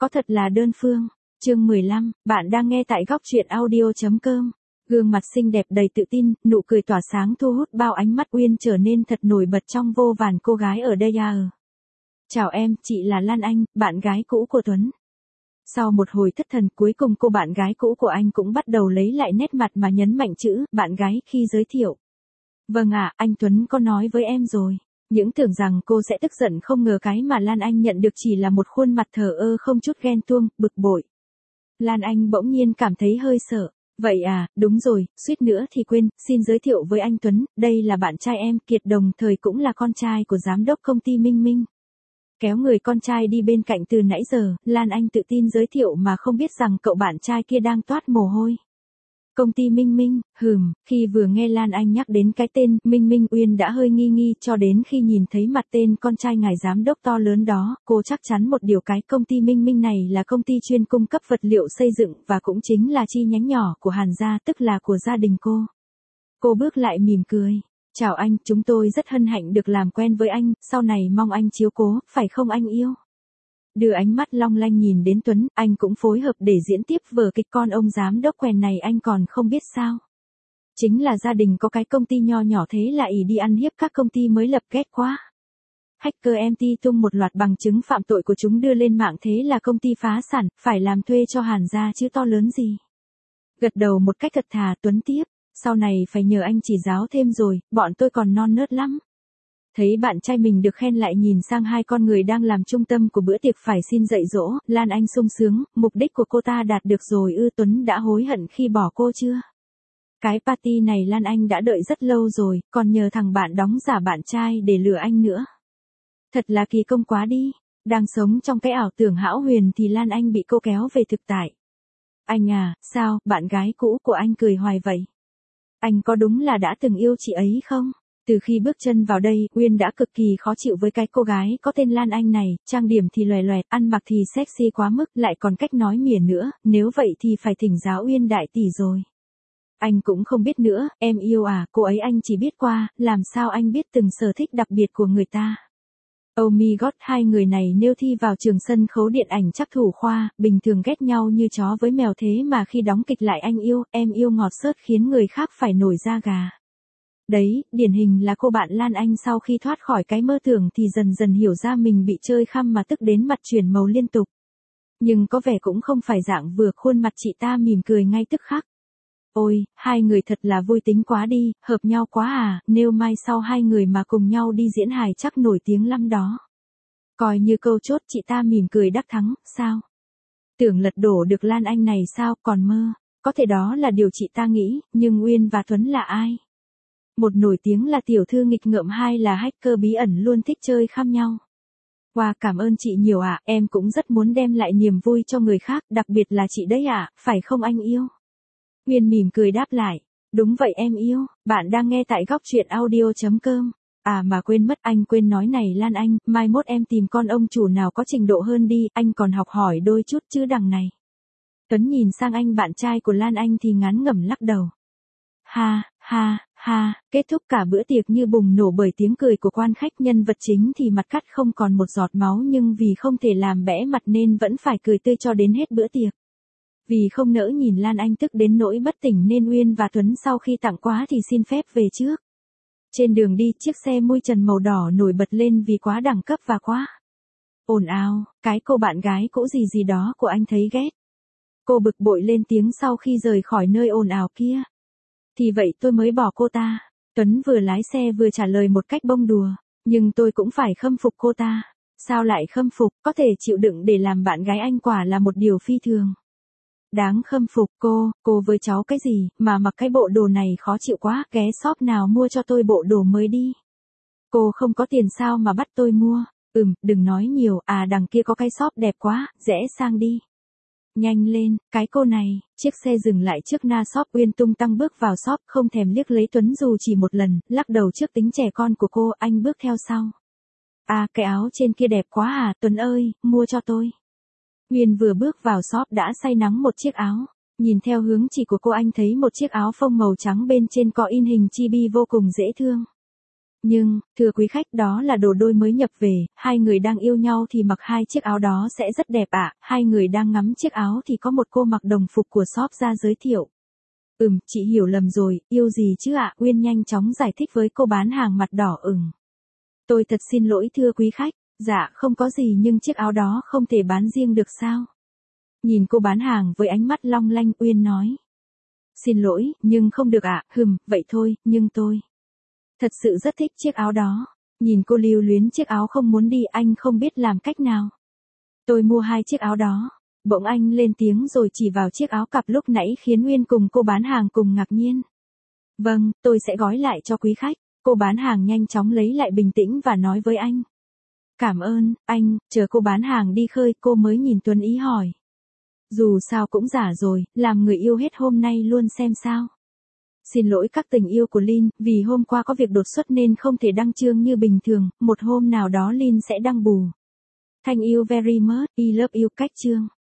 có thật là đơn phương. Chương 15, bạn đang nghe tại góc truyện audio.com. Gương mặt xinh đẹp đầy tự tin, nụ cười tỏa sáng thu hút bao ánh mắt Uyên trở nên thật nổi bật trong vô vàn cô gái ở đây à. Chào em, chị là Lan Anh, bạn gái cũ của Tuấn. Sau một hồi thất thần cuối cùng cô bạn gái cũ của anh cũng bắt đầu lấy lại nét mặt mà nhấn mạnh chữ bạn gái khi giới thiệu. Vâng ạ, anh Tuấn có nói với em rồi. Những tưởng rằng cô sẽ tức giận không ngờ cái mà Lan Anh nhận được chỉ là một khuôn mặt thờ ơ không chút ghen tuông, bực bội. Lan Anh bỗng nhiên cảm thấy hơi sợ. Vậy à, đúng rồi, suýt nữa thì quên, xin giới thiệu với anh Tuấn, đây là bạn trai em, Kiệt đồng thời cũng là con trai của giám đốc công ty Minh Minh. Kéo người con trai đi bên cạnh từ nãy giờ, Lan Anh tự tin giới thiệu mà không biết rằng cậu bạn trai kia đang toát mồ hôi. Công ty Minh Minh, khi vừa nghe Lan Anh nhắc đến cái tên Minh Minh Uyên đã hơi nghi nghi cho đến khi nhìn thấy mặt tên con trai ngài giám đốc to lớn đó, cô chắc chắn một điều cái công ty Minh Minh này là công ty chuyên cung cấp vật liệu xây dựng và cũng chính là chi nhánh nhỏ của Hàn gia tức là của gia đình cô. Cô bước lại mỉm cười. Chào anh, chúng tôi rất hân hạnh được làm quen với anh, sau này mong anh chiếu cố, phải không anh yêu? Đưa ánh mắt long lanh nhìn đến Tuấn, anh cũng phối hợp để diễn tiếp vở kịch con ông giám đốc quèn này anh còn không biết sao. Chính là gia đình có cái công ty nho nhỏ thế là ỷ đi ăn hiếp các công ty mới lập ghét quá. Hacker MT tung một loạt bằng chứng phạm tội của chúng đưa lên mạng thế là công ty phá sản, phải làm thuê cho Hàn gia chứ to lớn gì. Gật đầu một cách thật thà Tuấn tiếp, sau này phải nhờ anh chỉ giáo thêm rồi, bọn tôi còn non nớt lắm. Thấy bạn trai mình được khen lại nhìn sang hai con người đang làm trung tâm của bữa tiệc phải xin dạy dỗ, Lan Anh sung sướng, mục đích của cô ta đạt được rồi Tuấn đã hối hận khi bỏ cô chưa? Cái party này Lan Anh đã đợi rất lâu rồi, còn nhờ thằng bạn đóng giả bạn trai để lừa anh nữa. Thật là kỳ công quá đi, đang sống trong cái ảo tưởng hão huyền thì Lan Anh bị cô kéo về thực tại. Anh à, sao, bạn gái cũ của anh cười hoài vậy? Anh có đúng là đã từng yêu chị ấy không? Từ khi bước chân vào đây, Uyên đã cực kỳ khó chịu với cái cô gái có tên Lan Anh này, trang điểm thì lòe loẹt, ăn mặc thì sexy quá mức, lại còn cách nói mỉa nữa, nếu vậy thì phải thỉnh giáo Uyên đại tỷ rồi. Anh cũng không biết nữa, em yêu à, cô ấy anh chỉ biết qua, làm sao anh biết từng sở thích đặc biệt của người ta. Oh my god, hai người này nêu thi vào trường sân khấu điện ảnh chắc thủ khoa, bình thường ghét nhau như chó với mèo thế mà khi đóng kịch lại anh yêu, em yêu ngọt xớt khiến người khác phải nổi da gà. Đấy, điển hình là cô bạn Lan Anh sau khi thoát khỏi cái mơ tưởng thì dần dần hiểu ra mình bị chơi khăm mà tức đến mặt chuyển màu liên tục. Nhưng có vẻ cũng không phải dạng vừa, khuôn mặt chị ta mỉm cười ngay tức khắc. Ôi, hai người thật là vui tính quá đi, hợp nhau quá à, nếu mai sau hai người mà cùng nhau đi diễn hài chắc nổi tiếng lắm đó. Coi như câu chốt chị ta mỉm cười đắc thắng, sao? Tưởng lật đổ được Lan Anh này sao, còn mơ, có thể đó là điều chị ta nghĩ, nhưng Uyên và Tuấn là ai? Một nổi tiếng là tiểu thư nghịch ngợm, hai là hacker bí ẩn luôn thích chơi khăm nhau. Wow, cảm ơn chị nhiều ạ, em cũng rất muốn đem lại niềm vui cho người khác, đặc biệt là chị đấy ạ, phải không anh yêu? Uyên mỉm cười đáp lại, đúng vậy em yêu, bạn đang nghe tại góc truyện audio.com. À mà quên mất, anh quên nói này Lan Anh, mai mốt em tìm con ông chủ nào có trình độ hơn đi, anh còn học hỏi đôi chút chứ đằng này. Tuấn nhìn sang anh bạn trai của Lan Anh thì ngán ngẩm lắc đầu. Ha, kết thúc cả bữa tiệc như bùng nổ bởi tiếng cười của quan khách, nhân vật chính thì mặt cắt không còn một giọt máu nhưng vì không thể làm bẽ mặt nên vẫn phải cười tươi cho đến hết bữa tiệc. Vì không nỡ nhìn Lan Anh tức đến nỗi bất tỉnh nên Uyên và Tuấn sau khi tặng quà thì xin phép về trước. Trên đường đi, chiếc xe mui trần màu đỏ nổi bật lên vì quá đẳng cấp và quá ồn ào, cái cô bạn gái cũ gì đó của anh thấy ghét. Cô bực bội lên tiếng sau khi rời khỏi nơi ồn ào kia. Thì vậy tôi mới bỏ cô ta. Tuấn vừa lái xe vừa trả lời một cách bông đùa, nhưng tôi cũng phải khâm phục cô ta. Sao lại khâm phục, có thể chịu đựng để làm bạn gái anh quả là một điều phi thường. Đáng khâm phục cô với cháu cái gì, mà mặc cái bộ đồ này khó chịu quá, ghé shop nào mua cho tôi bộ đồ mới đi. Cô không có tiền sao mà bắt tôi mua, đừng nói nhiều, à đằng kia có cái shop đẹp quá, rẽ sang đi. Nhanh lên, cái cô này, chiếc xe dừng lại trước na shop, Uyên tung tăng bước vào shop, không thèm liếc lấy Tuấn dù chỉ một lần, lắc đầu trước tính trẻ con của cô, anh bước theo sau. À cái áo trên kia đẹp quá à, Tuấn ơi, mua cho tôi. Uyên vừa bước vào shop đã say nắng một chiếc áo, nhìn theo hướng chỉ của cô anh thấy một chiếc áo phông màu trắng bên trên có in hình chibi vô cùng dễ thương. Nhưng, thưa quý khách, đó là đồ đôi mới nhập về, hai người đang yêu nhau thì mặc hai chiếc áo đó sẽ rất đẹp ạ. Hai người đang ngắm chiếc áo thì có một cô mặc đồng phục của shop ra giới thiệu. Chị hiểu lầm rồi, yêu gì chứ ạ? Uyên nhanh chóng giải thích với cô bán hàng mặt đỏ ửng. Tôi thật xin lỗi thưa quý khách. Dạ, không có gì, nhưng chiếc áo đó không thể bán riêng được sao? Nhìn cô bán hàng với ánh mắt long lanh, Uyên nói. Xin lỗi, nhưng không được ạ. Vậy thôi, nhưng tôi thật sự rất thích chiếc áo đó. Nhìn cô lưu luyến chiếc áo không muốn đi, anh không biết làm cách nào. Tôi mua hai chiếc áo đó. Bỗng anh lên tiếng rồi chỉ vào chiếc áo cặp lúc nãy khiến Uyên cùng cô bán hàng cùng ngạc nhiên. Vâng, tôi sẽ gói lại cho quý khách. Cô bán hàng nhanh chóng lấy lại bình tĩnh và nói với anh. Cảm ơn, anh. Chờ cô bán hàng đi khơi, cô mới nhìn Tuấn ý hỏi. Dù sao cũng giả rồi, làm người yêu hết hôm nay luôn xem sao. Xin lỗi các tình yêu của Lin, vì hôm qua có việc đột xuất nên không thể đăng chương như bình thường, một hôm nào đó Lin sẽ đăng bù. Thank you very much, I love you cách chương.